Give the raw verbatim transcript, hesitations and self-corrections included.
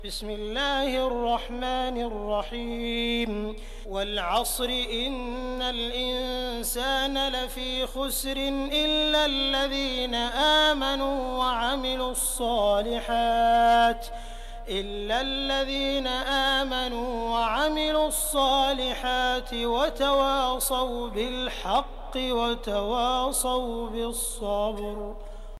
بسم الله الرحمن الرحيم والعصر إن الإنسان لفي خسر إلا الذين آمنوا وعملوا الصالحات إلا الذين آمنوا وعملوا الصالحات وتواصوا بالحق وتواصوا بالصبر.